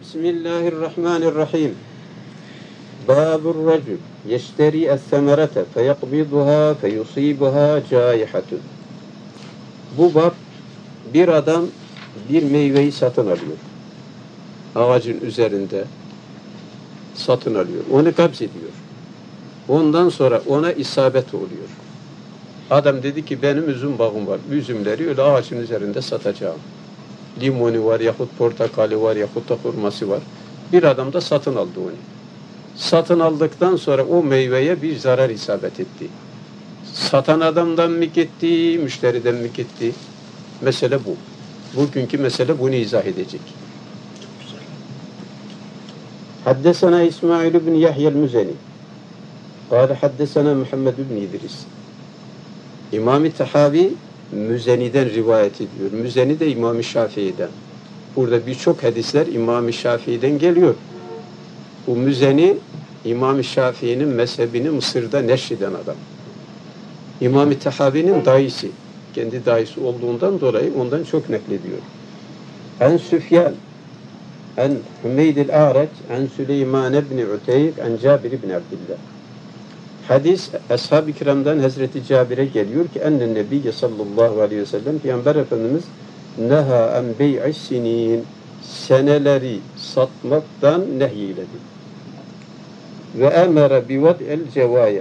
Bismillahirrahmanirrahim. Babur racul yeşteri es-semerete feyakbiduha feyusibuha caihatun. Bu bab, bir adam bir meyveyi satın alıyor. Ağacın üzerinde satın alıyor. Onu kabz ediyor. Ondan sonra ona isabet oluyor. Adam dedi ki benim üzüm bağım var. Üzümleri öyle ağacın üzerinde satacağım. Limonu var yahut portakali var yahut da hurması var. Bir adam da satın aldı onu. Satın aldıktan sonra o meyveye bir zarar isabet etti. Satan adamdan mı gitti, müşteriden mi gitti? Mesele bu. Bugünkü mesele bunu izah edecek. Haddesena İsmail ibn Yahya el-Müzeni. Kâle haddesena Muhammed ibn İdris. İmam-ı Tahavi Müzeni'den rivayet ediyor. Müzeni de İmam-ı Şafii'den. Burada birçok hadisler İmam-ı Şafii'den geliyor. Bu Müzeni İmam-ı Şafii'nin mezhebini Mısır'da neşreden adam. İmam-ı Tahavi'nin dayısı. Kendi dayısı olduğundan dolayı ondan çok naklediyor. En Süfyan, en Hümeyd el-A'raç, en Süleyman ibn Uteyk, en Cabir ibn Abdillah. Hadis, Ashab-ı Kiram'dan Hazreti Cabir'e geliyor ki ennen Nebiyye sallallahu aleyhi ve sellem Peygamber Efendimiz neha en bey'is sinin, seneleri satmaktan nehyiledi. Ve emere bivad'el cevayih,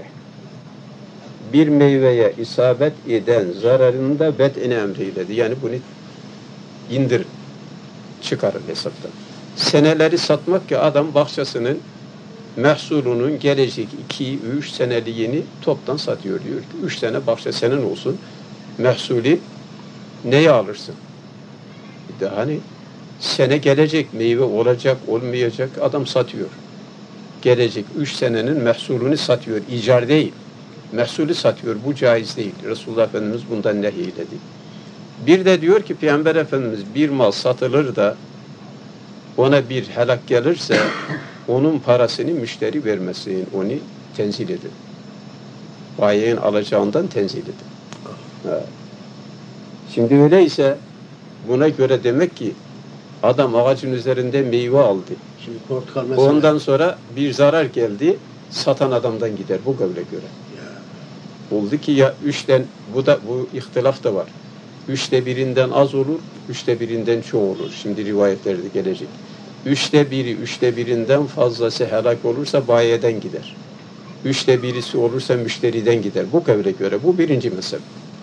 bir meyveye isabet eden zararını da bed'ine emreyledi. Yani bunu indir, çıkarın hesaptan. Seneleri satmak ki adam bahçesinin mahsulünün gelecek 2-3 seneliğini toptan satıyor diyor ki 3 sene bahçe senin olsun. Mahsulü neye alırsın? Bir de hani sene gelecek meyve olacak olmayacak adam satıyor. Gelecek 3 senenin mahsulünü satıyor. İcar değil. Mahsulü satıyor. Bu caiz değil. Resulullah Efendimiz bundan nehyiledi. Bir de diyor ki Peygamber Efendimiz bir mal satılır da ona bir helak gelirse onun parasını müşteri vermesin. Onu tenzil edin. Bayiğin alacağından tenzil edin. Ha. Şimdi öyleyse buna göre demek ki adam ağacın üzerinde meyve aldı. Şimdi portakal mesela. Ondan sonra bir zarar geldi. Satan adamdan gider bu kavle göre. Oldu ki ya bu ihtilaf da var. 1/3'den az olur, 1/3'den çoğu olur. Şimdi rivayetlerde gelecek. 1/3'den fazlası helak olursa bayiden gider. 1/3'si olursa müşteriden gider. Bu kavle göre. Bu birinci mezhep.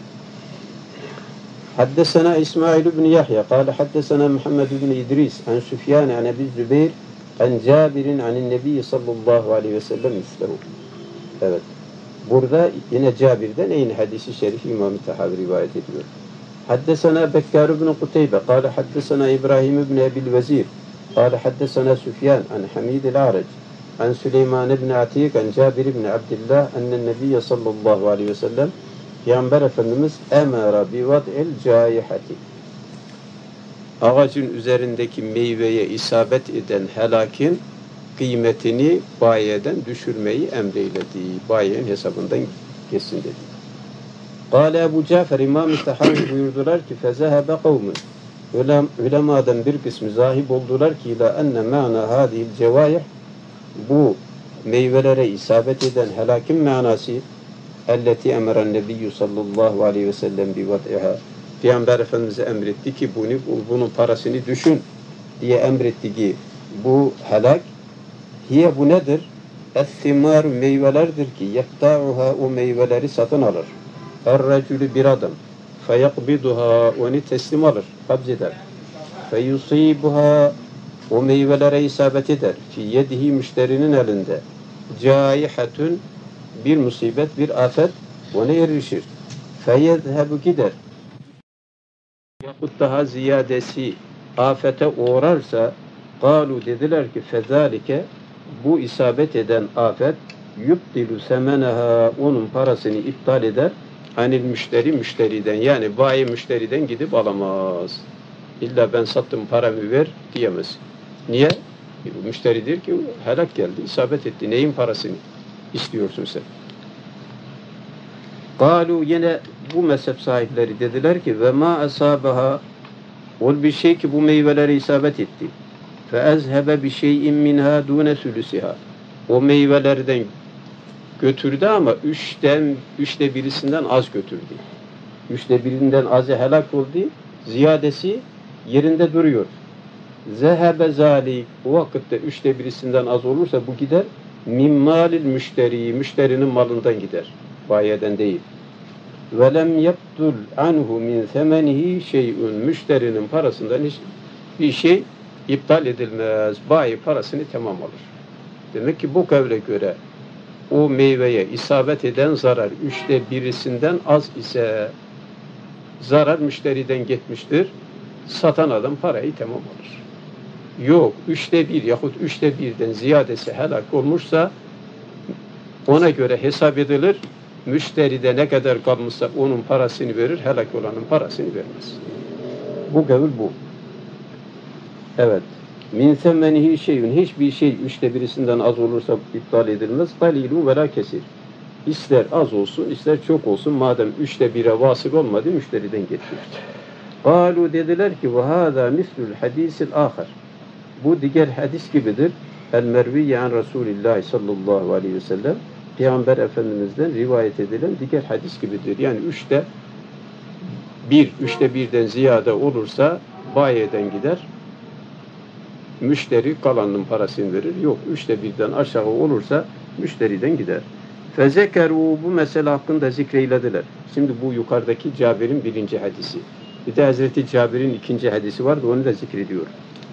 Haddesena İsmail ibn Yahya. Kâle haddesena Muhammed ibn İdris. En Süfyan, en Ebi Zübeyir, en Cabir'in, en Nebi sallallahu aleyhi ve sellem mislehu. Evet. Burada yine Cabir'den aynı hadisi şerif İmam-ı Tahavi rivayet ediyor. Haddesena Bekkar ibn Kuteybe. Kâle haddesena İbrahim ibn Ebil Vezir. قال حدثنا سفيان عن حميد الأعرج عن سليمان بن عتيق عن جابر بن عبد الله أن النبي صلى الله عليه وسلم Peygamber Efendimiz emara bivad'il caihati, ağacın üzerindeki meyveye isabet eden helakin kıymetini bayiden düşürmeyi emreyledi. Bayiğin hesabından kesin dedi. Kâle Ebu Cafer İmam-ı Tahavi buyurdular ki fezehebe kavmun, ulemadan bir kısmı zahip oldular ki ila enne ma'na hadihil cevayih, bu meyvelere isabet eden helakin manası elleti emeren nebiyyü sallallahu aleyhi ve sellem bivad'iha, Peygamber Efendimiz'e emretti ki bunun parasını düşün diye emretti ki bu helak hiye bu nedir? Es-simar, meyvelerdir ki yefta'uha, o meyveleri satın alır. Er-recülü, bir adam, feyakbiduha, onu teslim alır, kabz eder. Feyusibuha, o meyvelere isabet eder. Fi yedihi, müşterinin elinde. Caihatun, bir musibet, bir afet ona erişir. Feyezhebu, gider. Yahut daha ziyadesi afete uğrarsa galu, dediler ki fezalike, bu isabet eden afet yubdilu semeneha, onun parasını iptal eder. Anil müşteri, müşteriden, yani bayi müşteriden gidip alamaz. İlla ben sattım paramı ver diyemez. Niye? Müşteridir ki helak geldi, isabet etti. Neyin parasını istiyorsun sen? Galu, yine bu mezhep sahipleri dediler ki ve ma asabaha, ol bir şey ki bu meyveleri isabet etti. فَاَذْهَبَ بِشَيْءٍ مِنْهَا دُونَ سُلُسِهَا. O meyvelerden götürdü ama üçte birisinden az götürdü. Üçte birinden azı helak oldu. Ziyadesi yerinde duruyor. Zehebe zalik. O vakitte üçte birisinden az olursa bu gider. Mimmalil müşteri. Müşterinin malından gider. Bayeden değil. Ve lem yebdul anhu min semenihi şey'un. Müşterinin parasından bir şey iptal edilmez. Bayi parasını tamam alır. Demek ki bu kavle göre o meyveye isabet eden zarar üçte birisinden az ise zarar müşteriden gitmiştir. Satan adam parayı tamam alır. Yok, üçte bir yahut üçte birden ziyadesi helak olmuşsa ona göre hesap edilir. Müşteride ne kadar kalmışsa onun parasını verir, helak olanın parasını vermez. Bu kavil bu. Evet. Min semmenihi şeyün. Hiçbir şey üçte birisinden az olursa iptal edilmez. Qalilun ve la kesir. İster az olsun, ister çok olsun. Madem üçte bire vasıl olmadı, müşteriden getirir. Qalu dediler ki ve hâzâ mislul hadisil âkhar. Bu diğer hadis gibidir. El-merviyye an Resulillah sallallahu aleyhi ve sellem. Peygamber Efendimiz'den rivayet edilen diğer hadis gibidir. Yani üçte birden ziyade olursa bayiden gider. Müşteri kalanın parasını verir. Yok, üçte birden aşağı olursa müşteriden gider. Fezekeru, bu mesele hakkında zikreylediler. Şimdi bu yukarıdaki Cabir'in birinci hadisi. Bir de Hazreti Cabir'in ikinci hadisi vardı, onu da zikrediyor.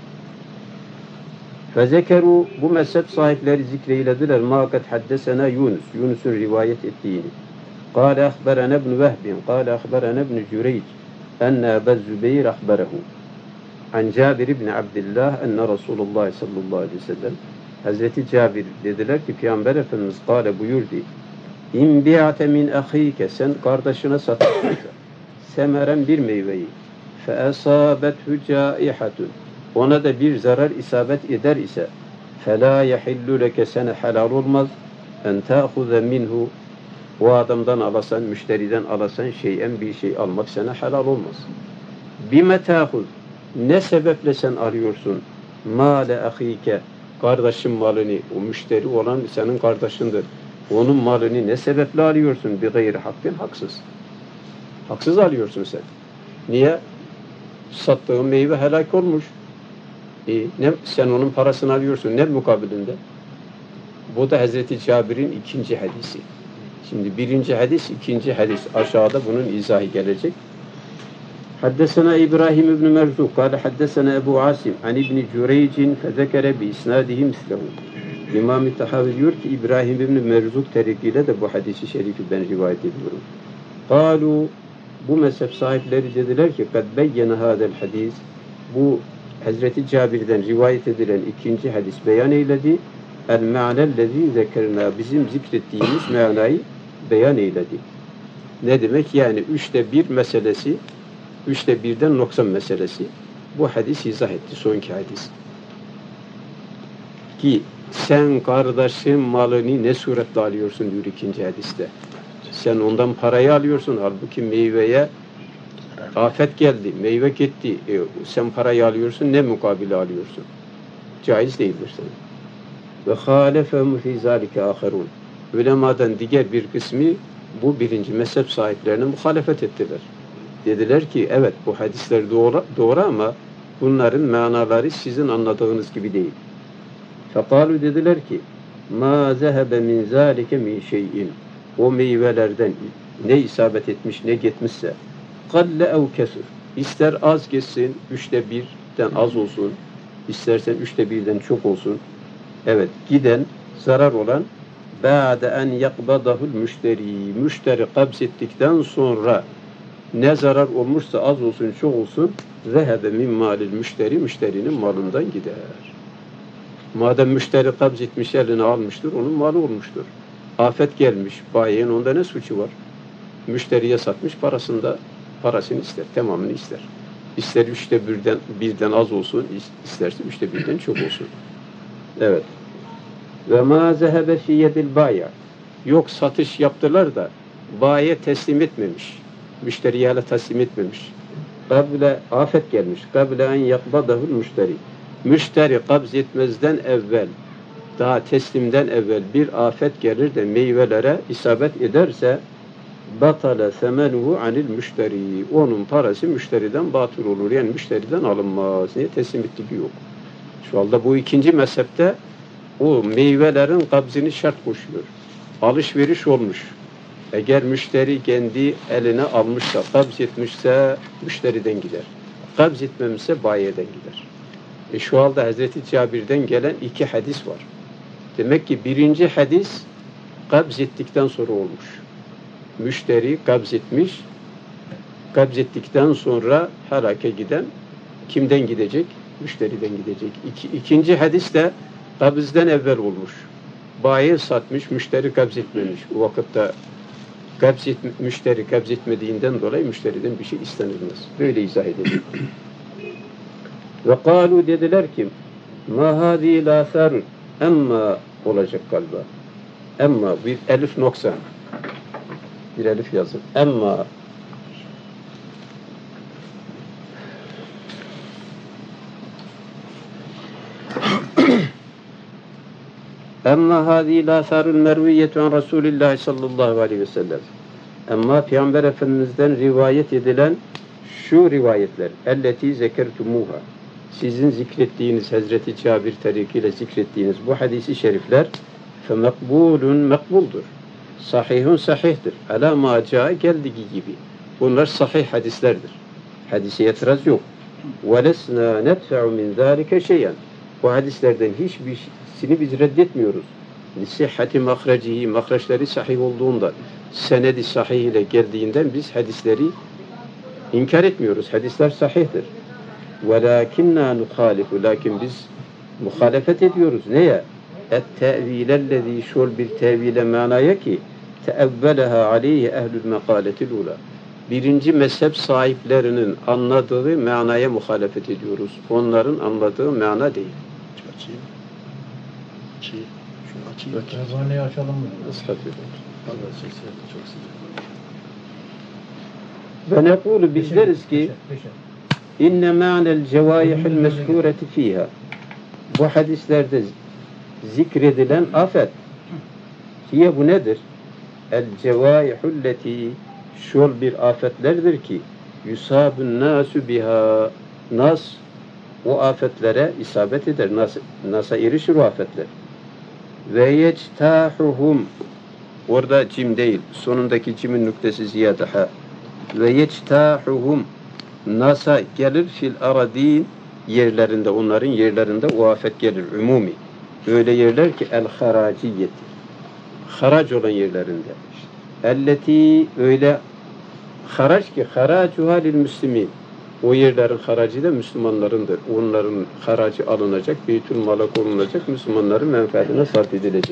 Fezekeru, bu mezhep sahipleri zikreylediler. Ma kad haddesena Yunus. Yunus'un rivayet ettiğini. Kâle ahberene ibn Vehbin. Kâle ahberene ibn Cüreyc. Enne Ebu Zübeyir ahberehu. An Cabir ibn Abdullah enne Resulullah sallallahu aleyhi ve sellem. Hazreti Cabir dediler ki Peygamber Efendimiz kâle buyurdu. İn bi'ate min ahike, sen kardeşine satırsa semeren bir meyveyi fe esâbethu câihatun, ona da bir zarar isabet eder ise felâ yehillu leke, sana helal olmaz en ta'huze minhu, o adamdan alasan, müşteriden alasan şeyen bir şey almak sana helal olmaz. Bime ta'huz, ne sebeple sen alıyorsun mâle ahike, kardeşin malını, o müşteri olan senin kardeşindir. Onun malını ne sebeple alıyorsun? Bir gayri hakkın, haksız. Haksız alıyorsun sen. Niye? Sattığın meyve helak olmuş. Sen onun parasını alıyorsun. Ne mukabilinde? Bu da Hazreti Cabir'in ikinci hadisi. Şimdi birinci hadis, ikinci hadis. Aşağıda bunun izahı gelecek. Haddesena İbrahim ibn Merzuk. Kâle haddesena Ebu Asim. An İbni Cüreycin fezekere bi isnadihi mislehu. İmam-ı Tahavi diyor ki İbrahim ibn Merzuk tarikiyle de bu hadisi şerifi ben rivayet ediyorum. Kalu, bu mezhep sahipleri dediler ki kad beyyene hadel hadis, bu Hazreti Cabir'den rivayet edilen ikinci hadis beyan eyledi. El ma'nellezî zekerna, bizim zikrettiğimiz manayı beyan eyledi. Ne demek? Yani üçte bir meselesi, üçte birden noksan meselesi. Bu hadis izah etti, sonki hadis. Ki sen kardeşin malını ne suretle alıyorsun diyor ikinci hadiste. Sen ondan parayı alıyorsun, halbuki meyveye afet geldi, meyve gitti. Sen parayı alıyorsun, ne mukabile alıyorsun? Caiz değildir sana. Ve halefehum fî zâlike âherûn. Ulemadan diğer bir kısmı bu birinci mezhep sahiplerine muhalefet ettiler. Dediler ki evet bu hadisler doğru ama bunların manaları sizin anladığınız gibi değil. Fekalu, dediler ki ma zehebe min zâlike min şey'in, o meyvelerden ne isabet etmiş ne gitmişse kalle ev kesur, ister az geçsin, üçte birden az olsun, istersen üçte birden çok olsun, evet giden zarar olan ba'de en yakbadahul müşteri, müşteri kabzettikten sonra ne zarar olmuşsa az olsun çok olsun zehebe min malil müşteri, müşterinin malından gider. Madem müşteri kabz etmiş, eline almıştır, onun malı olmuştur. Afet gelmiş, bayiyen onda ne suçu var? Müşteriye satmış, parasını ister, tamamını ister. İster üçte birden az olsun, isterse üçte birden çok olsun. Evet. Ve ma zehebe fi yedil baya. Yok, satış yaptılar da bayiye teslim etmemiş. Müşteriye hala teslim etmemiş. Kable afet gelmiş. Kable en yakbadahul müşteri. müşteri kabz etmezden evvel, daha teslimden evvel bir afet gelir de meyvelere isabet ederse batale semenuhu anil müşteri. Onun parası müşteriden batıl olur. Yani müşteriden alınmaz. Niye? Teslimiyetlik yok. Şu anda bu ikinci mezhepte o meyvelerin kabzini şart koşuyor. Alışveriş olmuş. Eğer müşteri kendi eline almışsa, kabz etmişse müşteriden gider. Kabz etmemişse bayiden gider. Şu anda Hazreti Cabir'den gelen iki hadis var. Demek ki birinci hadis kabz ettikten sonra olmuş. Müşteri kabz etmiş, kabz ettikten sonra helake giden kimden gidecek? Müşteriden gidecek. İkinci hadis de kabzden evvel olmuş. Bayi satmış, müşteri kabz etmemiş. O vakitte müşteri kabz etmediğinden dolayı müşteriden bir şey istenilmez. Böyle izah edelim. Ve kâlu dediler ki ma hâzî lâsârun emma olacak galiba. Emma bir elif noksan. Bir elif yazın. Emma Emma hâzî lâsârul merviyyetu an Rasûlillâhi sallallahu aleyhi ve sellem. Ama Peygamber Efendimiz'den rivayet edilen şu rivayetler. Elleti zekertumuha. Sizin zikrettiğiniz Hazreti Cabir tarikiyle zikrettiğiniz bu hadisi şerifler femekbulun mekbuldur. Sahihun sahihtir. Ala ma caa geldiği gibi. Bunlar sahih hadislerdir. Hadise itiraz yok. وَلَسْنَا نَدْفَعُ مِنْ ذَٰلِكَ şeyen. Bu hadislerden hiçbirisini biz reddetmiyoruz. Sihhati mahrecihi, mahreçleri sahih olduğundan, senedi sahih ile geldiğinden biz hadisleri inkar etmiyoruz. Hadisler sahihtir. وَلَاكِنَّا نُخَالِفُ. Lakin biz muhalefet ediyoruz. Neye? اَتْتَأْوِيلَ şol bir tevile manaya ki teevveleha aleyhi ehlül mekaletil ula. Birinci mezhep sahiplerinin anladığı manaya muhalefet ediyoruz. Onların anladığı mana değil. Açayım. Şunu açayım. Telefonuyu açalım mı? Allah çok sıcak. Ve nekulu biz deriz ki inne ma'nel cevâihil meshûreti fîhâ. Bu hadislerde zikredilen afet. Hiye bu nedir? El cevâihulleti şol bir afetlerdir ki yusâbun nâsü biha. Nas o afetlere isabet eder. Nas'a erişir o afetler. Ve yectâhuhum. Orada cim değil. Sonundaki cimin nüktesi ziyade ha. Ve yectâhuhum. Nas'a gelir fil aradîn yerlerinde, onların yerlerinde o afet gelir. Umumi. Öyle yerler ki el haraciyeti. Harac olan yerlerinde. Elleti öyle harac ki haracuha lil müslimin. O yerlerin haracı da Müslümanlarındır. Onların haracı alınacak, beytülmala konulacak, Müslümanların menfaatine sarf edilecek.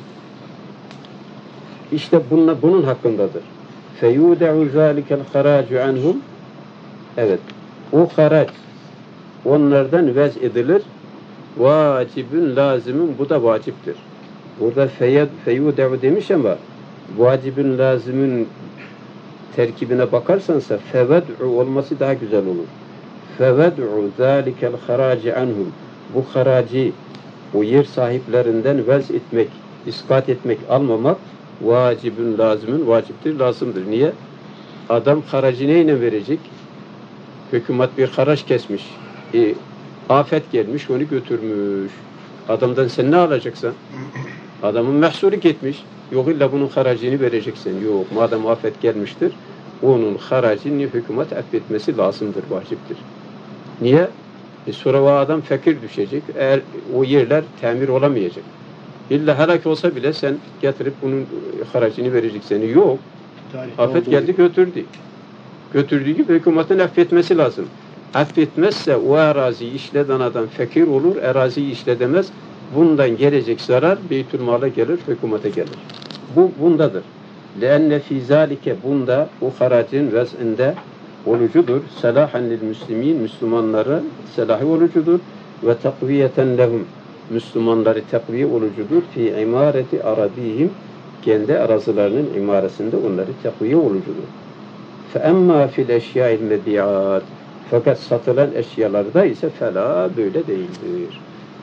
İşte bunun hakkındadır. Feyude'u zâlikel haracu anhum. Evet. O harac onlardan vez edilir. Vacibün lazımın, bu da vaciptir. Burada feyude'u demiş ama vacibün lazımın terkibine bakarsansa feved'u olması daha güzel olur. Feved'u zâlikel haraci anhum. Bu haracı o yer sahiplerinden vez etmek, iskat etmek, almamak vacibün lazımın vaciptir, lazımdır. Niye? Adam haracı neyle verecek? Hükümet bir haraç kesmiş. Afet gelmiş, onu götürmüş. Adamdan sen ne alacaksın? Adamın mehsulü gitmiş. Yok illa bunun haracını vereceksin. Yok, madem afet gelmiştir, onun haracını hükümet affetmesi lazımdır, vaciptir. Niye? Sonra o adam fakir düşecek. Eğer o yerler tamir olamayacak. İlla helak olsa bile sen getirip bunun haracını vereceksin. Yok. Afet geldi götürdü. Götürdüğü gibi hükümetin affetmesi lazım. Affetmezse o araziyi işleden adam fakir olur, araziyi işledemez. Bundan gelecek zarar beytülmala gelir, hükümete gelir. Bu bundadır. لَاَنَّ فِي ذَٰلِكَ bunda o haracın vez'inde olucudur. Selahan lil müslimin, Müslümanlara selahı olucudur. Ve takviyeten lehum, Müslümanları takviye olucudur. Fi imareti aradihim, kendi arazilerinin imaresinde onları takviye olucudur. فَاَمَّا فِي الْاَشْيَاءِ الْمَبِيعَاتِ fakat satılan eşyalarda ise fela böyle değildir.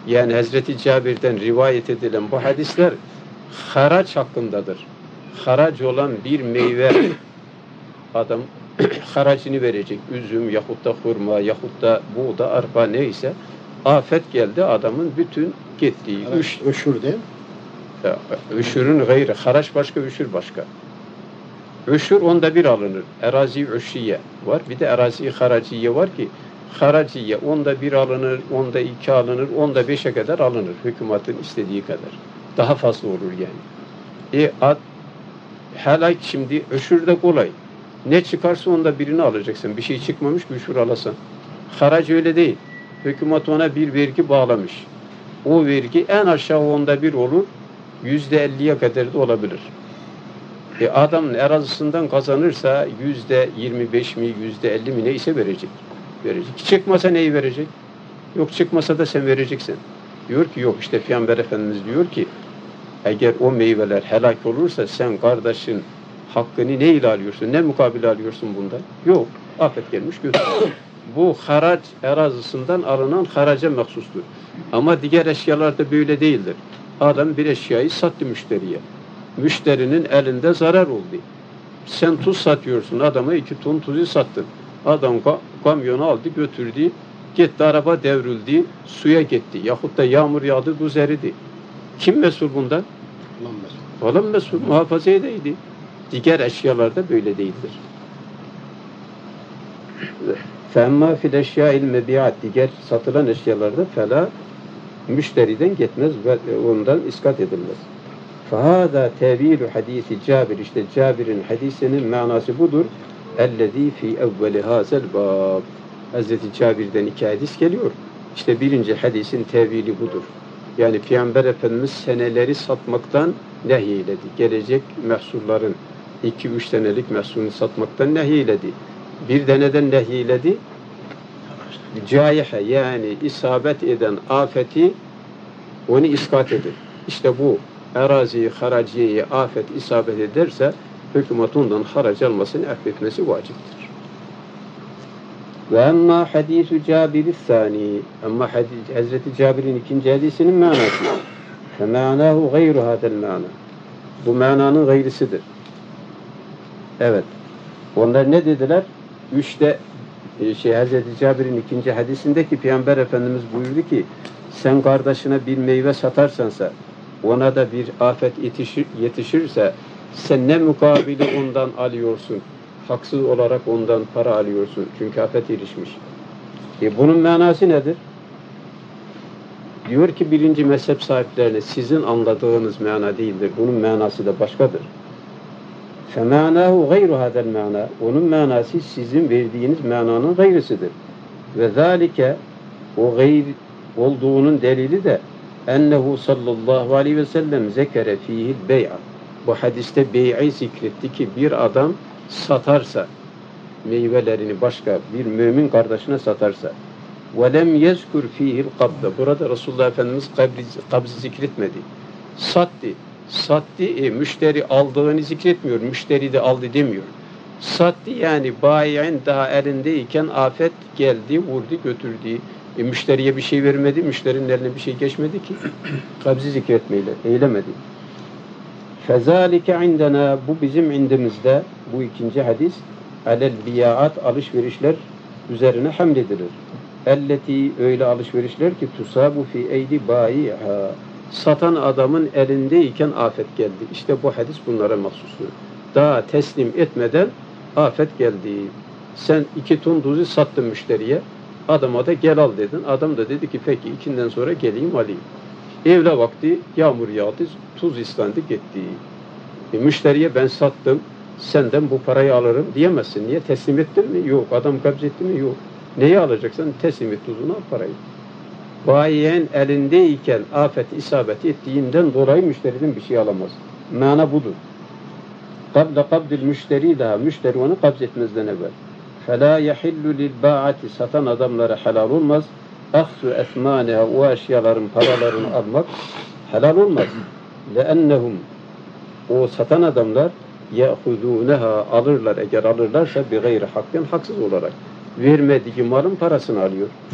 yani Hazreti Cabir'den rivayet edilen bu hadisler haraç hakkındadır. Haraç olan bir meyve adam haracını verecek. Üzüm yahut da hurma yahut da buğda, arpa neyse afet geldi adamın bütün gittiği. Öşür değil mi? Üşürün gayrı. Haraç başka, üşür başka. Üşür onda bir alınır. Erazi üşriye var. Bir de erazi haraciye var ki haraciye onda bir alınır, onda iki alınır, onda beşe kadar alınır. Hükümetin istediği kadar. Daha fazla olur yani. Helak şimdi üşür de kolay. Ne çıkarsa onda birini alacaksın. Bir şey çıkmamış ki üşür alasan. Harac öyle değil. Hükümet ona bir vergi bağlamış. O vergi en aşağı onda bir olur. %50'ye kadar da olabilir. Adamın arazisinden kazanırsa %25 mi, %50 mi neyse verecek. Çıkmasa neyi verecek? Yok çıkmasa da sen vereceksin. Diyor ki yok işte Peygamber Efendimiz diyor ki eğer o meyveler helak olursa sen kardeşin hakkını ne ile alıyorsun? Ne mukabil alıyorsun bundan? Yok. Afet gelmiş götür. Bu harac arazisinden alınan haraca mahsustur. Ama diğer eşyalarda böyle değildir. Adam bir eşyayı sattı müşteriye. Müşterinin elinde zarar oldu. Sen tuz satıyorsun. Adama 2 ton tuzu sattın. Adam kamyonu aldı götürdü. Gitti araba devrildi. Suya gitti. Yahut da yağmur yağdı tuz eridi. Kim mesul bundan? Olan mesul. Muhafaza edeydi. Diğer eşyalarda böyle değildir. فَاَمَّا فِي الْاَشْيَاءِ الْمَبِيَاتِ diğer satılan eşyalarda fela müşteriden gitmez ve ondan iskat edilmez. فَهَذَا تَوِيلُ hadisi Cabir işte Cabir'in hadisinin manası budur. اَلَّذ۪ي فِي اَوَّلِ هَذَا الْبَابِ Hazreti Cabir'den 2 hadis geliyor. İşte birinci hadisin tevili budur. Yani Peygamber Efendimiz seneleri satmaktan nehyiledi. Gelecek mahsulların 2-3 senelik mahsulünü satmaktan nehyiledi. Bir de neden nehyiledi? Caihe yani isabet eden afeti onu iskat edir. İşte bu arazi, haraciyeyi afet isabet ederse hükümet ondan harac almasını affetmesi vaciptir. Ve emma hadisu Cabir-i Sani ama Hazreti Cabir'in 2. hadisinin manası fe manahu gayru hadel mana bu mananın gayrisidir. Evet. Onlar ne dediler? Hazreti Cabir'in 2. hadisindeki Peygamber Efendimiz buyurdu ki sen kardeşine bir meyve satarsansa ona da bir afet yetişirse sen ne mukabili ondan alıyorsun? Haksız olarak ondan para alıyorsun. Çünkü afet erişmiş. Bunun manası nedir? Diyor ki birinci mezhep sahiplerine sizin anladığınız mana değildir. Bunun manası da başkadır. فَمَانَاهُ غَيْرُ هَذَا الْمَانَا onun manası sizin verdiğiniz mananın gayrısıdır. Ve zâlike o gayr olduğunun delili de ennehu sallallahu aleyhi ve sellem zekere fihil bey'a bu hadiste bey'i zikretti ki bir adam satarsa meyvelerini başka bir mümin kardeşine satarsa وَلَمْ يَذْكُرْ ف۪يهِ الْقَبْضَ burada Resulullah Efendimiz kabzı zikretmedi. Sattı, müşteri aldığını zikretmiyor. Müşteri de aldı demiyor. Sattı yani bayi'in daha elindeyken afet geldi, vurdu, götürdü. Müşteriye bir şey vermedi, müşterinin eline bir şey geçmedi ki. Kabzı zikretmeyle, eylemedi. فَذَٰلِكَ عِنْدَنَا bu bizim indimizde, bu 2. hadis, alel biyaat alışverişler üzerine hamledilir. Elleti öyle alışverişler ki tusabu fi eydi bayiha satan adamın elindeyken afet geldi. İşte bu hadis bunlara mahsustur. Daha teslim etmeden afet geldi. Sen 2 ton tuzu sattın müşteriye. Adama da gel al dedin. Adam da dedi ki peki 2'den sonra geleyim alayım. Evle vakti yağmur yağdı. Tuz istendi gitti. Müşteriye ben sattım. Senden bu parayı alırım diyemezsin. Niye? Teslim ettin mi? Yok. Adam kabz etti mi? Yok. Neyi alacaksan teslim et tuzunu al parayı. Bayiyen elindeyken afet isabet ettiğinden dolayı müşteriden bir şey alamaz. Mana budur. Kabdil müşteri daha müşteri onu kabz etmezden evvel. فَلَا يَحِلُّ لِلْبَاعَةِ satan adamlara helal olmaz. اَخْسُ اَثْمَانِهَا o eşyaların paralarını almak helal olmaz. لَاَنَّهُمْ o satan adamlar يَأْخُذُونَهَا alırlar eğer alırlarsa بِغَيْرِ hakkın haksız olarak. Vermediği malın parasını alıyor.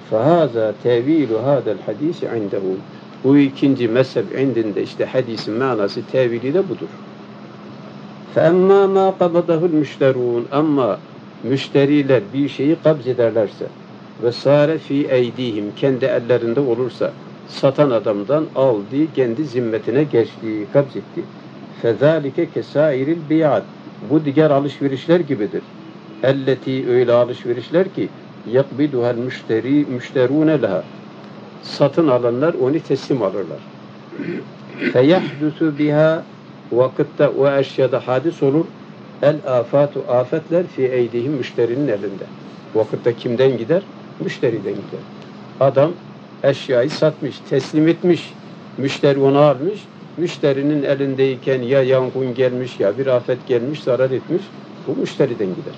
فَهَذَا تَوِيلُ هَذَا الْحَد۪يسِ عِنْدَهُ. Bu ikinci mezhep indinde işte hadisin manası, tevili de budur. فَاَمَّا مَا قَبَضَهُ الْمُشْتَرُونَ. Ama müşteriler bir şeyi kabz ederlerse ve sâre fî eydihim, kendi ellerinde olursa, satan adamdan aldı, kendi zimmetine geçti, kabz etti. فَذَٰلِكَ كَسَائِرِ الْبِيَعَدِ. Bu diğer alışverişler gibidir. Elleti, öyle alışverişler ki yakbiduhel müşterûne leha. Satın alanlar onu teslim alırlar. Feyahdusu biha, vakitte o eşyada hadis olur. El afatu, afetler fi eydihim, müşterinin elinde. Vakitte kimden gider? Müşteriden gider. Adam eşyayı satmış, teslim etmiş. Müşteri onu almış. Müşterinin elindeyken ya yangın gelmiş ya bir afet gelmiş, zarar etmiş. Bu müşteriden gider.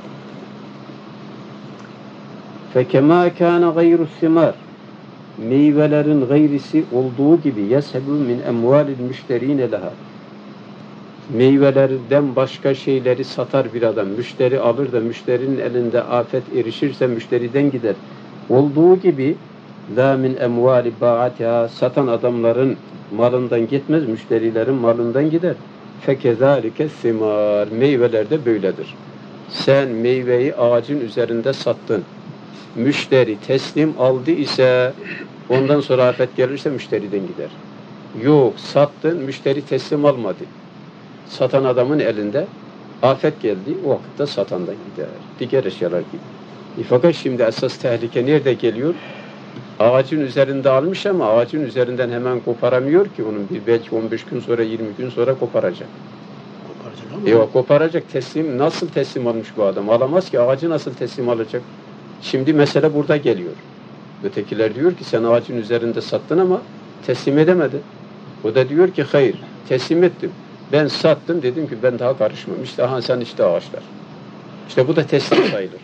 فَكَمَا كَانَ غَيْرُ الثِّمَارِ. Meyvelerin gayrisi olduğu gibi yeshebu min emvalil müşterine leha. Meyvelerden başka şeyleri satar bir adam. Müşteri alır da müşterinin elinde afet erişirse müşteriden gider. Olduğu gibi la min emvali ba'atiha, satan adamların malından gitmez, müşterilerin malından gider. Fekezalike simar. Meyveler de böyledir. Sen meyveyi ağacın üzerinde sattın. Müşteri teslim aldı ise ondan sonra afet gelirse müşteriden gider. Yok, sattın, müşteri teslim almadı. Satan adamın elinde afet geldi, o vakitte satandan gider. Diğer eşyalar gibi. Fakat şimdi esas tehlike nerede geliyor? Ağacın üzerinde almış ama ağacın üzerinden hemen koparamıyor ki, onun belki 15 gün sonra, 20 gün sonra koparacak. Koparacak ama. Yok, koparacak. Nasıl teslim almış bu adam? Alamaz ki, ağacı nasıl teslim alacak? Şimdi mesele burada geliyor. Ötekiler diyor ki sen ağacın üzerinde sattın ama teslim edemedin. O da diyor ki hayır, teslim ettim. Ben sattım, dedim ki ben daha karışmam. İşte aha sen işte ağaçlar. İşte bu da teslim sayılır.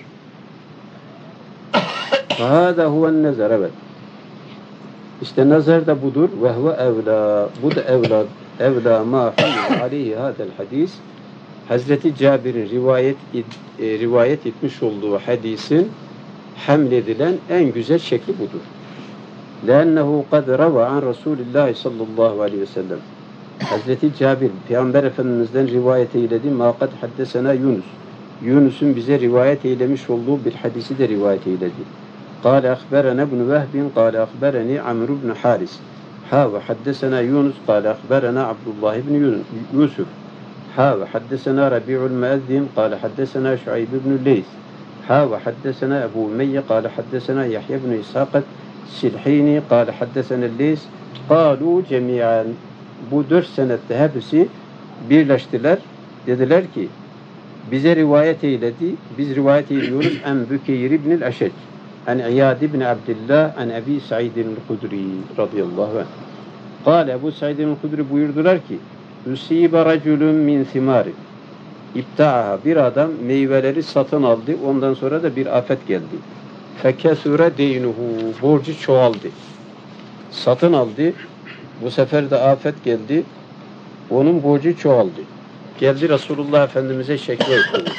Hâdâ huven nezer, evet. İşte nazar da budur. Ve huve evlâ. Bu da evlâ mâ hâlâ aleyhi hâdel hadis. Hazreti Cabir'in rivayet etmiş olduğu hadisin hamledilen en güzel şekli budur. لَاَنَّهُ قَدْ رَوَى عَنْ رَسُولِ اللّٰهِ sallallahu aleyhi ve sellem. Hazreti Cabir, Peygamber Efendimiz'den rivayet eyledi. مَا قَدْ حَدَّسَنَا Yunus. Yunus'un bize rivayet eylemiş olduğu bir hadisi de rivayet eyledi. قَالَ أَخْبَرَنَا بْنُ وَهْبٍ قَالَ أَخْبَرَنِي عَمْرُ بْنُ حَارِسٍ وَحَدَّسَنَا يُونُسْ قَالَ أَخْبَرَنَا عَبْدُ اللّٰهِ بْنُ يُوسُفٍ وحدثنا ربيع المؤذن قال حدثنا شعيب بن الليث وحدثنا أبو أمية قال حدثنا يحيى بن إسحاق السلحيني قال حدثنا الليث قالوا جميعا. Bu 4 senette hepsi birleştiler. Dediler ki bize rivayet eyledi. Biz rivayet ediyoruz. En Bükeyr ibn el-Eşec, en İyad ibn Abdillah, en Ebi Sa'id el-Hudri radıyallahu anh. Kale, Ebu Sa'id el-Hudri buyurdular ki Üsibe raculun min thimari. İbta'aha, bir adam meyveleri satın aldı. Ondan sonra da bir afet geldi. Fekesure deynuhu, borcu çoğaldı. Satın aldı. Bu sefer de afet geldi. Onun borcu çoğaldı. Geldi Resulullah Efendimiz'e şekve etti.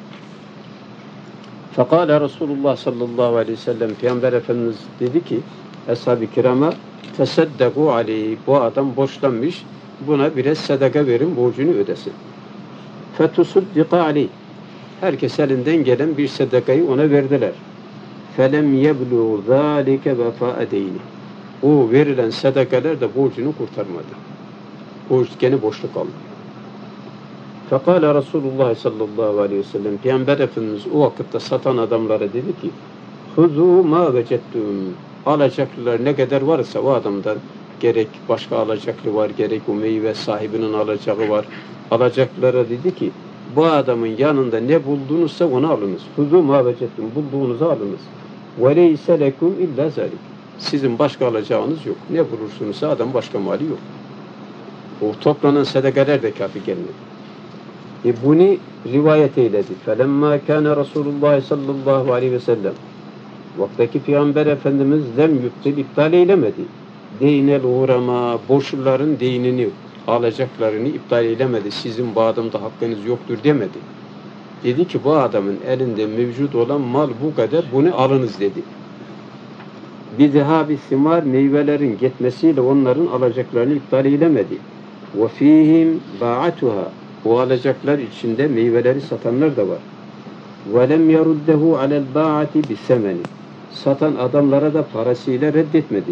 Fekale Resulullah sallallahu aleyhi ve sellem, Peygamber Efendimiz dedi ki Ashab-ı kirama teseddeku aleyhi, bu adam borçlanmış, buna biraz sadaka verin, borcunu ödesin. Fetusuddika aleyh, herkes elinden gelen bir sadakayı ona verdiler. Felem yeblu zâlike vefâ edeyni, o verilen sadakalar da borcunu kurtarmadı. Borç gene boşluk kaldı. Fekâle Resulullah sallallahu aleyhi ve sellem, Peygamber Efendimiz o vakitte satan adamlara dedi ki huzû mâ vecettûm, alacaklılar ne kadar varsa o adamdan, gerek başka alacaklı var, gerek o meyve sahibinin alacağı var. Alacaklara dedi ki bu adamın yanında ne buldunuzsa onu alınız. Huzû mâ vecettûm, bulduğunuzu alınız. Ve leyse lekum illa zâlik, sizin başka alacağınız yok. Ne bulursunuzsa adam başka mali yok. O toplanan sadakalar da kafi gelmedi. Bunu rivayet eyledi. فَلَمَّا كَانَ رَسُولُ اللّٰهِ sallallahu aleyhi ve sellem, vaktaki Peygamber Efendimiz iptal eylemedi. Deynel uğrama, borçluların deynini, alacaklarını iptal eylemedi. Sizin bu adamda hakkınız yoktur demedi. Dedi ki bu adamın elinde mevcut olan mal bu kadar, bunu alınız dedi. bizihabi simar meyvelerin gitmesiyle onların alacaklarını iptal eylemedi. Ve fihim ba'atuha o alacaklar içinde meyveleri satanlar da var. Ve lem yeruddehu alel ba'ati bisemeni satan adamlara da parasıyla reddetmedi.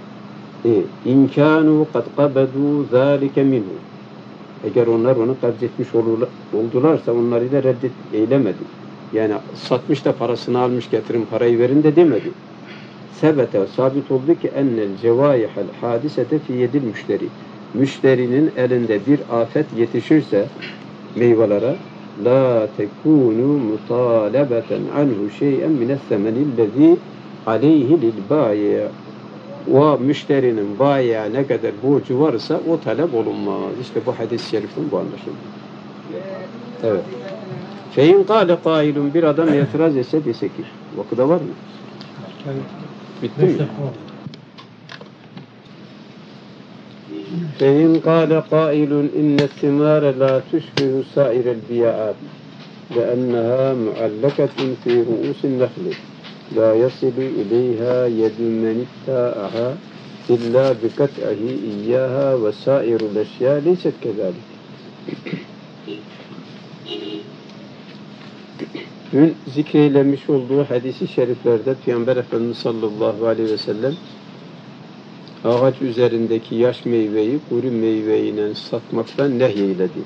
İnkânu kad qabedû zâlike minhu eğer onlar onu kabzetmiş oldularsa onları da reddet eylemedi. Yani satmış da parasını almış getirin parayı verin de demedi. Sebete sabit oldu ki ennel cevâihel hadisete fi yedil müşteri. Müşterinin elinde bir afet yetişirse meyvelere la tekunu mutalebeten anhu şey'en mines semenillezî aleyhi lil bâyi. O müşterinin bayiye ne kadar borcu varsa o talep olunmaz. İşte bu hadis-i şeriften bu anlaşıldı. Evet. Fein kâle kâilun bir adam itiraz etse dese ki vakıda var mı? Bitti mi? Fein kâle kâilun inne simâre la tüşbihu sâirel biya'at le'enneha muallakatun fi ru'usin nehli la yasilu ileyha yedu men itta'aha illa bikat'ihi iyyaha ve sâirul eşyâ leyset kezâlik. Dün zikreylemiş olduğu hadisi şeriflerde Peygamber Efendimiz sallallahu aleyhi ve sellem ağaç üzerindeki yaş meyveyi kuru meyveyle satmaktan nehyeyledi.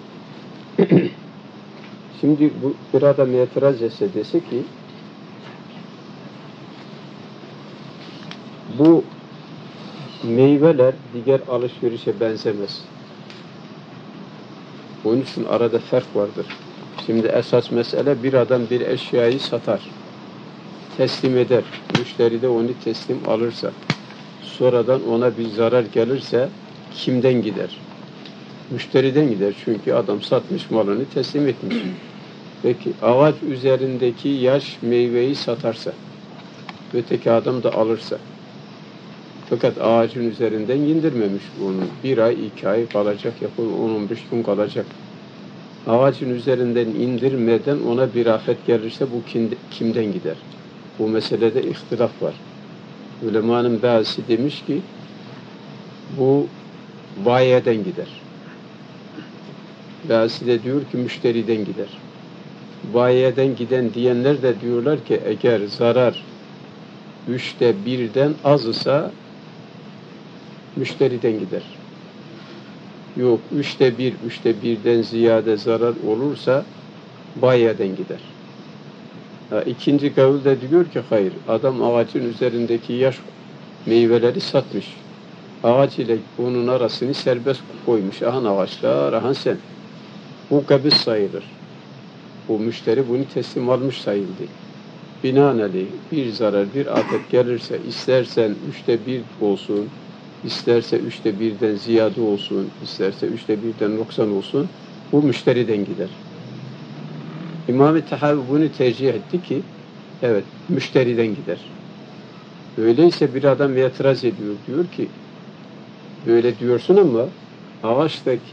Şimdi bir adam itiraz etse dese ki bu meyveler diğer alışverişe benzemez. Onun için arada fark vardır. Şimdi esas mesele bir adam bir eşyayı satar, teslim eder, müşteri de onu teslim alırsa, sonradan ona bir zarar gelirse kimden gider? Müşteriden gider çünkü adam satmış malını teslim etmiş. Peki ağaç üzerindeki yaş meyveyi satarsa, öteki adam da alırsa, fakat ağacın üzerinden indirmemiş onu, 1 ay 2 ay kalacak, yapın 10-15 gün kalacak. Ağacın üzerinden indirmeden ona bir afet gelirse bu kimden gider? Bu meselede ihtilaf var. Ulemanın bazısı demiş ki bu bayiyeden gider. Bazısı da diyor ki müşteriden gider. Bayiyeden giden diyenler de diyorlar ki eğer zarar 1/3'den az ise müşteriden gider. Yok 1/3, 1/3'den ziyade zarar olursa bayiyeden gider. İkinci kavul de diyor ki hayır, adam ağacın üzerindeki yaş meyveleri satmış. Ağaç ile onun arasını serbest koymuş. Ahan ağaçlar, ahan sen. Bu kabız sayılır. Bu müşteri bunu teslim almış sayıldı. Binaenaleyh bir zarar, bir afet gelirse istersen 1/3 olsun, isterse 1/3'den ziyade olsun, isterse 1/3'den noksan olsun, bu müşteriden gider. İmam-ı Tahavi bunu tercih etti ki, evet, müşteriden gider. Öyleyse bir adam itiraz ediyor, diyor ki, böyle diyorsun ama ağaçtaki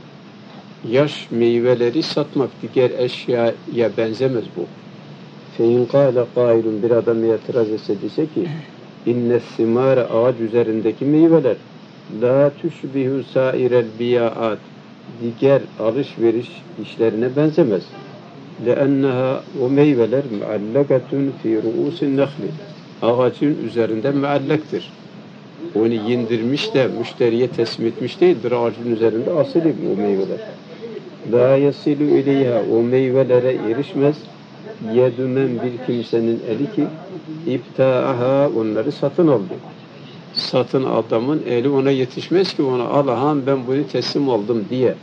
yaş meyveleri satmak diğer eşyaya benzemez bu. Fein kâle kâilun bir adam itiraz etse dese ki, inne simâre ağaç üzerindeki meyveler la tüşbihu sâirel biya'at diğer alışveriş işlerine benzemez. لأنها o meyveler muallakatun fi ru'usin nehli ağacın üzerinde muallaktir. Onu indirmiş de müşteriye teslim etmiş değildir. Ağacın üzerinde asılı o meyveler. La yasilu ileyha o meyvelere erişmez. Yedümen bir kimsenin eli ki iptaaha onları satın aldı. Satın adamın eli ona yetişmez ki ona Allah'ım ben bunu teslim aldım diye.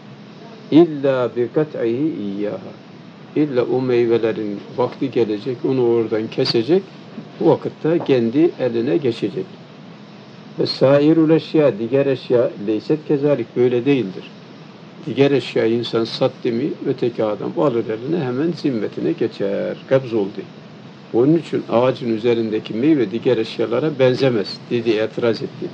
İlla bi kat'ihi iyyaha. İlla o meyvelerin vakti gelecek, onu oradan kesecek, bu vakitte kendi eline geçecek. Ve sairul eşya, diğer eşya leyset kezalik, böyle değildir. Diğer eşya insan sattı mı, öteki adam alır eline hemen zimmetine geçer, kabz oldu. Onun için ağacın üzerindeki meyve diğer eşyalara benzemez, dedi, itiraz etti.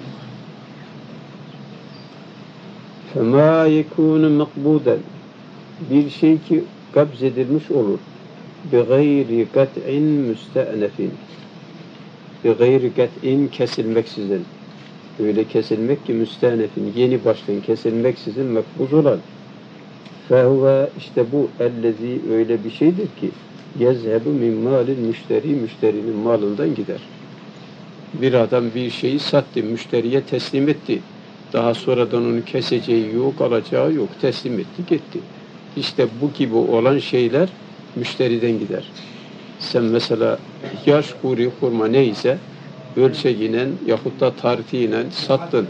فَمَا يَكُونُ مَقْبُودًا bir şey ki kabz edilmiş olur. بِغَيْرِ قَطْعٍ مُسْتَأْنَفٍ gayri kat'in kesilmeksizin. Öyle kesilmek ki müstenefin yeni baştan kesilmeksizin mekbuz olan. Fehuve işte bu ellezi öyle bir şeydir ki yezhebu min malil müşteri müşterinin malından gider. Bir adam bir şeyi sattı, müşteriye teslim etti. Daha sonradan onu keseceği yok, alacağı yok. Teslim etti, gitti. İşte bu gibi olan şeyler müşteriden gider. Sen mesela yaş kuru hurma neyse ölçeğiyle yahut da tarihiyle sattın.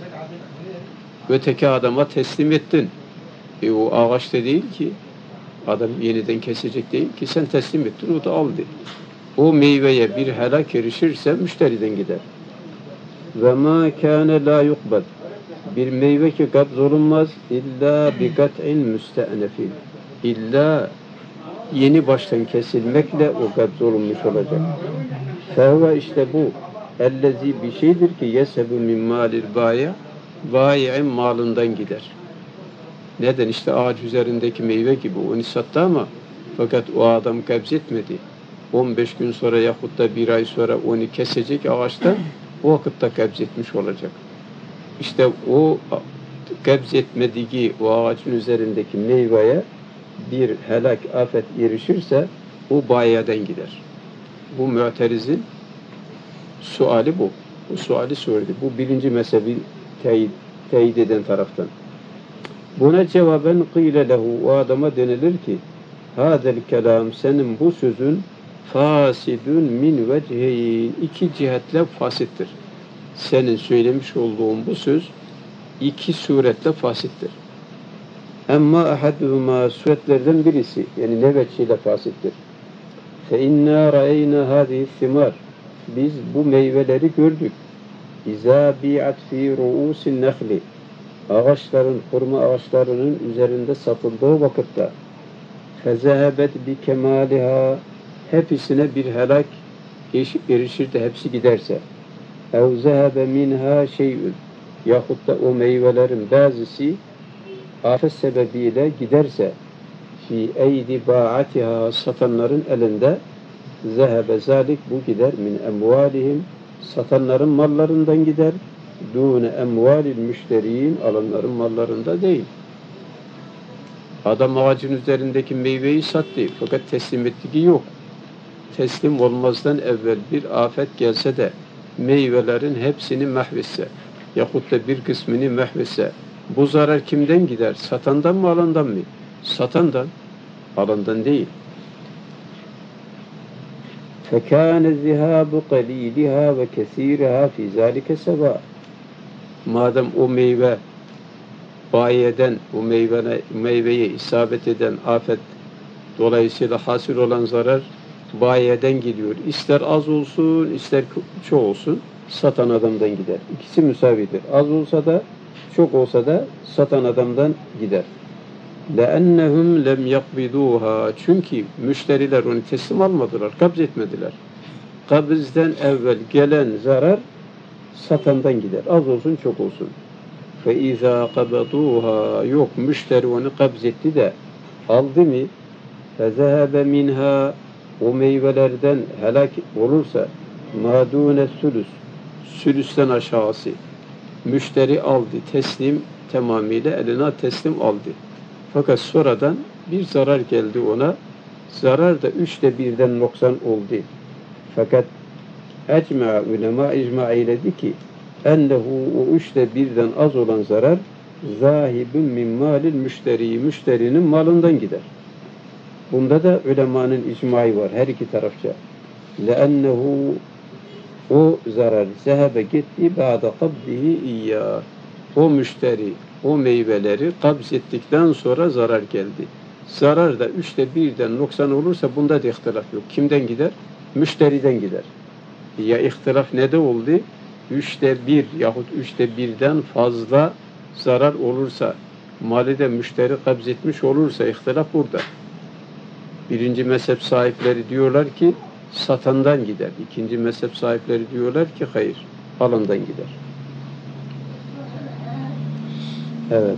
Öteki adama teslim ettin. O ağaçta değil ki. Adam yeniden kesecek değil ki. Sen teslim ettin, o da aldı. O meyveye bir helak erişirse müşteriden gider. Ve ma kâne la yukbad. Bir meyve ki kabz olunmaz illa bi kat'in müste'nefin. İlla yeni baştan kesilmekle o kabz olunmuş olacak. Fehve işte bu. Ellezi bir şeydir ki yesebu min malil bâya. Bâyi'in malından gider. Neden? İşte ağaç üzerindeki meyve gibi onu sattı ama fakat o adam kabz etmedi. 15 gün sonra yahut da bir ay sonra onu kesecek ağaçtan o vakitte kabz etmiş olacak. İşte o kabz etmediği o ağacın üzerindeki meyveye bir helak, afet erişirse o bayadan gider. Bu Mu'teriz'in suali bu. Bu suali sordu. Bu birinci mezhebi teyit eden taraftan. Buna cevaben kıyle lehu, o adama denilir ki hadel kelam, senin bu sözün fasidun min veciheyn, iki cihetle fasittir. Senin söylemiş olduğun bu söz iki suretle fasittir. Ama ahaduhuma, suretlerden birisi, yani ne veçhiyle fasittir. Fe inna ra'eyna hadihi thimar, biz bu meyveleri gördük. İza bi'at fi ru'usin nehli, ağaçların, hurma ağaçlarının üzerinde satıldığı vakitte fezehebet bi kemaliha, hepsine bir helak erişir de hepsi giderse, ev zehebe minha şey'ün, yahut da o meyvelerin bazısı afet sebebiyle giderse, fi eydi ba'atiha, satanların elinde, zehebe zalik, bu gider, min emvalihim, satanların mallarından gider, dûne emvalil müşteriyin, alanların mallarında değil. Adam ağacın üzerindeki meyveyi sattı fakat teslim ettiği yok. Teslim olmazdan evvel bir afet gelse de meyvelerin hepsini mahvetse yahut da bir kısmını mahvetse bu zarar kimden gider? Satandan mı, alandan mı? Satandan, alandan değil. فَكَانَ الذِّهَابُ قَلِيلِهَا وَكَثِيرِهَا فِي ذَٰلِكَ سَوَاء. Madem o meyve bayeden, o meyveye isabet eden afet dolayısıyla hasıl olan zarar bayeden geliyor. İster az olsun, ister çok olsun, satan adamdan gider. İkisi müsavidir. Az olsa da, çok olsa da satan adamdan gider. لَاَنَّهُمْ لَمْ يَقْبِدُوهَا. Çünkü müşteriler onu teslim almadılar, kabz etmediler. Kabzden evvel gelen zarar satandan gider. Az olsun, çok olsun. فَاِذَا قَبَضُوهَا. Yok, müşteri onu kabz etti de aldı mı? فَذَهَبَ مِنْهَا. O meyvelerden helak olursa مَادُونَ sülüs. Sülüsten aşağısı. Müşteri aldı, teslim, tamamıyla eline teslim aldı. Fakat sonradan bir zarar geldi ona. Zarar da 1/3'den noksan oldu. Fakat ecma, ulema icma eyledi ki ennehu, o 1/3'den az olan zarar zahibun min malil müşteri, müşterinin malından gider. Bunda da ulemanın icmayı var her iki tarafça. Lennehu, o zarar zehebe gitti ba'da kabdihi iyyâ. O müşteri o meyveleri kabz ettikten sonra zarar geldi. Zarar da 1/3'den noksan olursa bunda da ihtilaf yok. Kimden gider? Müşteriden gider. Ya ihtilaf ne de oldu? 1/3 yahut 1/3'den fazla zarar olursa, mali de müşteri kabz etmiş olursa ihtilaf burada. Birinci mezhep sahipleri diyorlar ki satandan gider. İkinci mezhep sahipleri diyorlar ki hayır, alandan gider. Evet.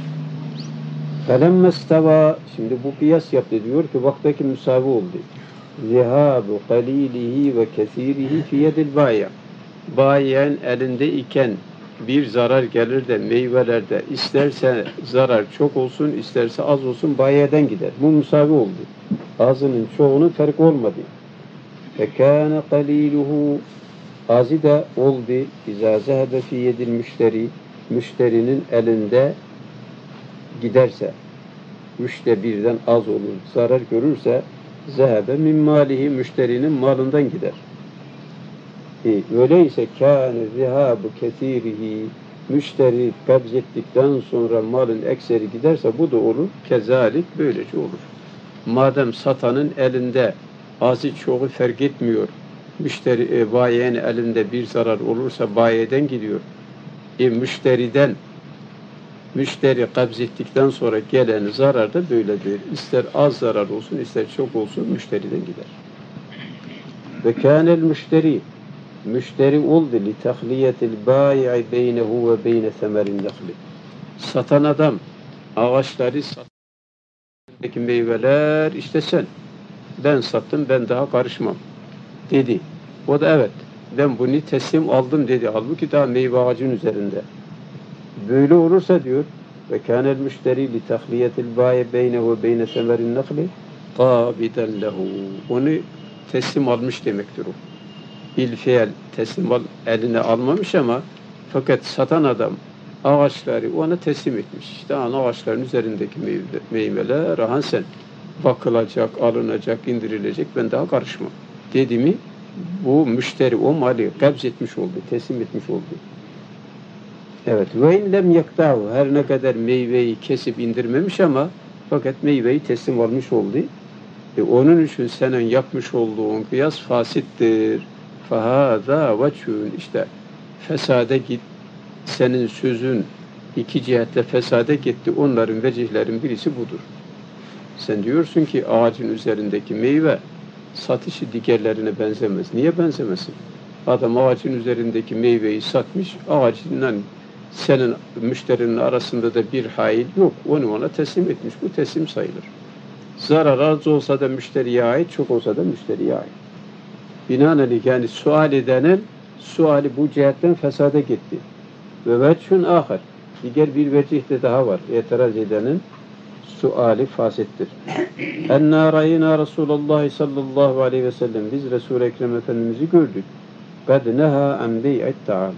فَلَمَّ اسْتَوَى. Şimdi bu kıyas yaptı. Diyor ki vaktaki müsavi oldu. zihabu qalilihi ve kesirihi fi yedil bayi'. Bayi'nin elinde iken bir zarar gelir de meyvelerde isterse zarar çok olsun, isterse az olsun bayi'den gider. Bu musavi oldu. Azının çoğunun fark olmadı. Fekâne qaliluhu, azı da oldu. İzâ zehebe fi yedil müşteri, müşterinin elinde giderse, müşteri birden az olur, zarar görürse, zehebe min malihi, müşterinin malından gider. Öyleyse kâne zihabu kesirihi, müşteri kabz ettikten sonra malın ekseri giderse bu da olur. Kezalik, böylece olur. Madem satanın elinde azı çoğu fark etmiyor, bayiyenin elinde bir zarar olursa bayiyeden gidiyor. Müşteri kabz ettikten sonra gelen zarar da böyledir. İster az zarar olsun, ister çok olsun müşteriden gider. Ve kânel müşteri oldu li tahliyetil bâi'i beynehu ve beyne semerin nehli. Satan adam ağaçları satındaki meyveler işte sen. Ben sattım, ben daha karışmam dedi. O da evet, ben bunu teslim aldım dedi. Halbuki daha meyve ağacın üzerinde. Böyle olursa diyor ve kânel müşteri li tahliyetil bâi'i beynehu ve beyne semerin nehli qâbiden lehu. Onu teslim almış demektir o. Bilfiil teslim eline almamış ama fakat satan adam ağaçları ona teslim etmiş. İşte ağaçların üzerindeki meyveler rahan sen. Bakılacak, alınacak, indirilecek, ben daha karışmam. Dedi mi bu müşteri o mali kabz etmiş oldu, teslim etmiş oldu. Evet. Ve in lem yakta'u, her ne kadar meyveyi kesip indirmemiş ama fakat meyveyi teslim almış oldu. Onun için senin yapmış olduğun kıyas fasittir. Fahâzâ veçhûn, işte fesade git, senin sözün iki cihetle fesade gitti, onların vecihlerin birisi budur. Sen diyorsun ki ağacın üzerindeki meyve satışı diğerlerine benzemez. Niye benzemesin? Adam ağacın üzerindeki meyveyi satmış, ağacından senin müşterinin arasında da bir hayil yok. Onu ona teslim etmiş. Bu teslim sayılır. Zarar az olsa da müşteriye ait, çok olsa da müşteriye ait. Binaenaleyh yani sual edenin suali bu cihetten fesada gitti. Ve veçhün ahir. Diğer bir vecih de daha var. İtiraz edenin suali fasittir. Enna rayina Resulullah sallallahu aleyhi ve sellem. Biz Resul-i Ekrem Efendimiz'i gördük. Kad neha an bey'it ta'am.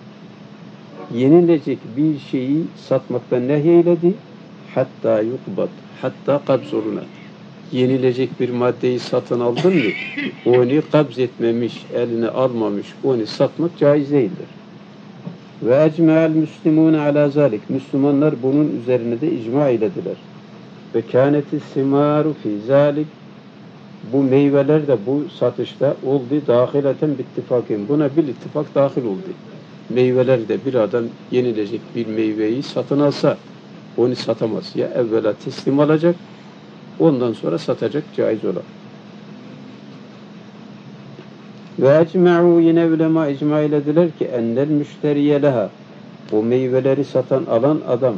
Yenilecek bir şeyi satmaktan nehyeledi. Hatta yukbat. Hatta kabz olunat. Yenilecek bir maddeyi satın aldın mı, onu kabz etmemiş, eline almamış, onu satmak caiz değildir. Ve ecme'al müslimûne alâ zâlik. Müslümanlar bunun üzerine de icma eylediler. Ve kânetis simâru fî zâlik. Bu meyveler de bu satışta oldu dâhileten bittifakîn. Buna bir ittifak dahil oldu. Meyveler de bir adam yenilecek bir meyveyi satın alsa, onu satamaz. Ya evvela teslim alacak, ondan sonra satacak, caiz olan. Ve ecma'u, yine ulema icma eylediler ki ennel müşteriye leha, o meyveleri satın alan adam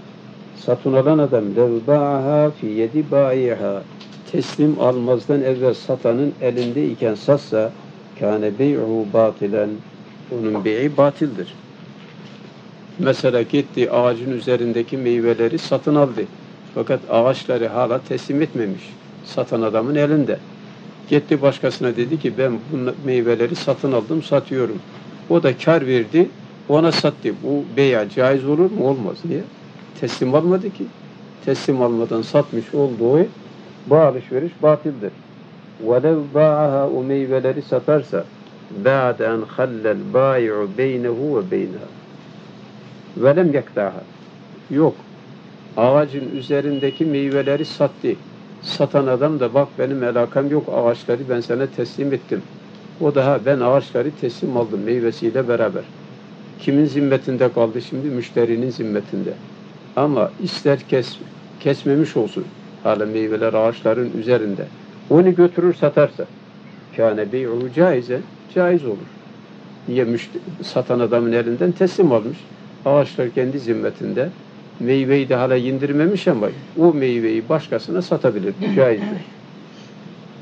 lev ba'aha fi yedi ba'iha, teslim almazdan evvel satanın elinde iken satsa kâne bey'uhu batilen, onun bey'i batildir. Mesela gitti ağacın üzerindeki meyveleri satın aldı. Fakat ağaçları hala teslim etmemiş. Satan adamın elinde. Gitti başkasına dedi ki ben bu meyveleri satın aldım, satıyorum. O da kar verdi, ona sattı. Bu beya caiz olur mu? Olmaz. Niye? Teslim almadı ki. Teslim almadan satmış olduğu bu alışveriş batildir. وَلَوْ بَاعَهَا, o meyveleri satarsa بَعْدَ اَنْ خَلَّ الْبَائِعُ بَيْنَهُ وَبَيْنَهَا وَلَمْ يَكْتَعَهَا. Yok. Ağacın üzerindeki meyveleri sattı. Satan adam da bak benim alakam yok, ağaçları ben sana teslim ettim. O daha ben ağaçları teslim aldım meyvesiyle beraber. Kimin zimmetinde kaldı şimdi? Müşterinin zimmetinde. Ama ister kesmemiş olsun. Hala meyveler ağaçların üzerinde. Onu götürür satarsa kâne bey'u caize, caiz olur. Niye? Satan adamın elinden teslim almış. Ağaçlar kendi zimmetinde. Meyveyi de hala indirmemiş ama o meyveyi başkasına satabilir. Caizdir.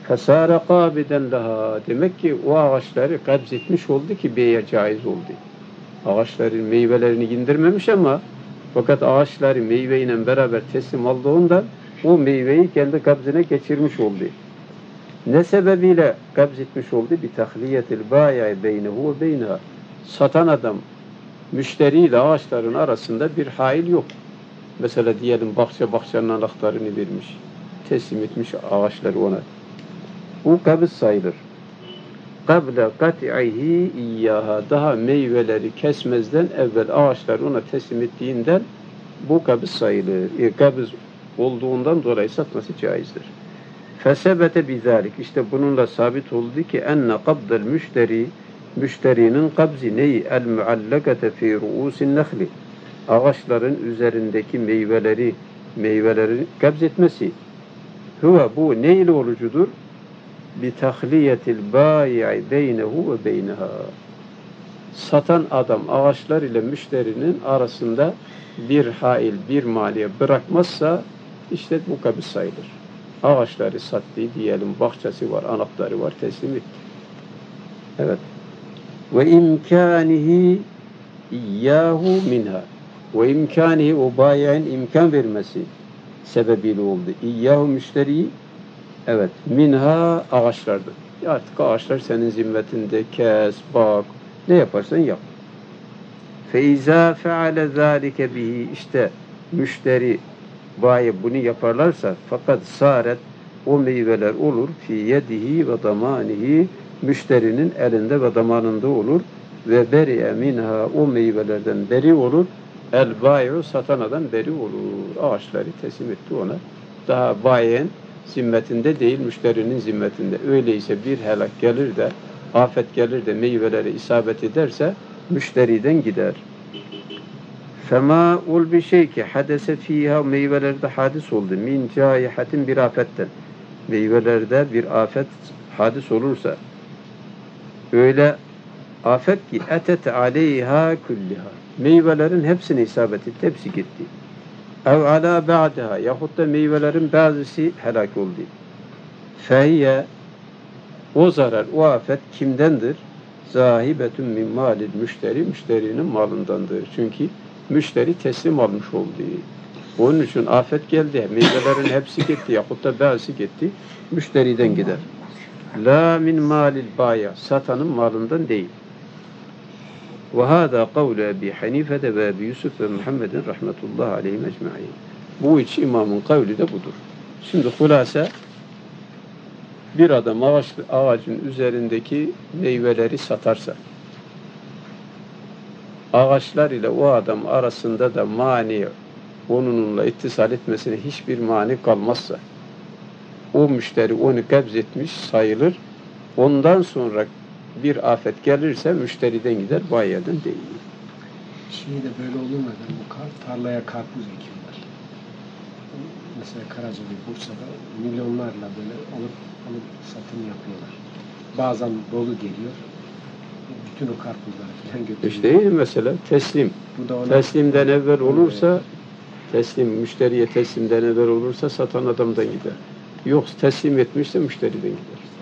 Fesâre kâbiden laha. Demek ki o ağaçları kabz etmiş oldu ki beye caiz oldu. Ağaçların meyvelerini indirmemiş ama fakat ağaçları meyveyle beraber teslim aldığından o meyveyi kendi kabzine geçirmiş oldu. Ne sebebiyle kabz etmiş oldu? Bir tahliyetil bâya'i beynehu ve beyneha. Satan adam müşteriyle ağaçların arasında bir hail yok. Mesela diyelim bahçenin anahtarını vermiş. Teslim etmiş ağaçları ona. Bu kabz sayılır. Kable kat'ihi iyyaha. Daha meyveleri kesmezden evvel ağaçları ona teslim ettiğinden bu kabz sayılır. Kabz olduğundan dolayı satması caizdir. Fesebete bizalik. İşte bununla sabit oldu ki enne kabdel müşterinin kabzi neyi? El muallakate fi ruusin nehli. Ağaçların üzerindeki meyveleri kabz etmesi. Huve bu ne ile olucudur? Bi tahliyetil bâyi'i beynehu ve beyneha. Satan adam ağaçlar ile müşterinin arasında bir hail, bir maliye bırakmazsa işte bu kabz sayılır. Ağaçları sattı diyelim, bahçesi var, anahtarı var, teslim etti. Evet. Ve imkanihi iyyahu minha. Ve imkanihi o bayi'in imkan vermesi sebebiyle oldu. İyyahu müşteriyi evet, minha ağaçlardır. Artık ağaçlar senin zimmetinde, kes, bak, ne yaparsan yap. فَاِذَا فَعَلَ ذَٰلِكَ بِهِ. İşte müşteri, bayi bunu yaparlarsa fakat saret o meyveler olur fi yedihi ve damanihi, müşterinin elinde ve damanında olur ve beri'e minha, o meyvelerden beri olur, el bayi'u, satan adam beri olur. Ağaçları teslim etti ona. Daha bayi'nin zimmetinde değil, müşterinin zimmetinde. Öyleyse bir helak gelir de, afet gelir de meyveleri isabet ederse müşteriden gider. Fema ul bir şey ki hadese fiha, meyvelerde hadis oldu. Min caihatin, bir afetten. Meyvelerde bir afet hadis olursa öyle afet ki etet aleyha kulliha. Meyvelerin hepsine isabet etti, hepsi gitti. Ev ala ba'daha, yahut da meyvelerin bazısı helak oldu. Fehiyye, o zarar, o afet kimdendir? Zahibetun min malil müşteri, müşterinin malındandır. Çünkü müşteri teslim almış oldu. Onun için afet geldi, meyvelerin hepsi gitti, yahut da bazısı gitti, müşteriden gider. La min malil baya, satanın malından değil. Ve hâdâ kavlu Ebi Hanife'de ve Ebi Yusuf ve Muhammedin rahmetullahi aleyhim ecma'in. Bu üç imamın kavli de budur. Şimdi hulasa, bir adam ağacın üzerindeki meyveleri satarsa, ağaçlar ile o adam arasında da mani, onunla ittisal etmesine hiçbir mani kalmazsa, o müşteri onu kabz etmiş sayılır. Ondan sonra bir afet gelirse müşteriden gider, bayiyeden değil. Şimdi de böyle olur mu? Bu tarlaya karpuz ekiyorlar. Mesela Karacabey, Bursa'da milyonlarla böyle alıp satım yapıyorlar. Bazen dolu geliyor. Bütün o karpuzları falan götürüyor. İşte mesela teslim. Teslimden evvel olursa, müşteriye teslimden evvel olursa satan adamdan gider. Yoksa teslim etmişse müşteriden gider.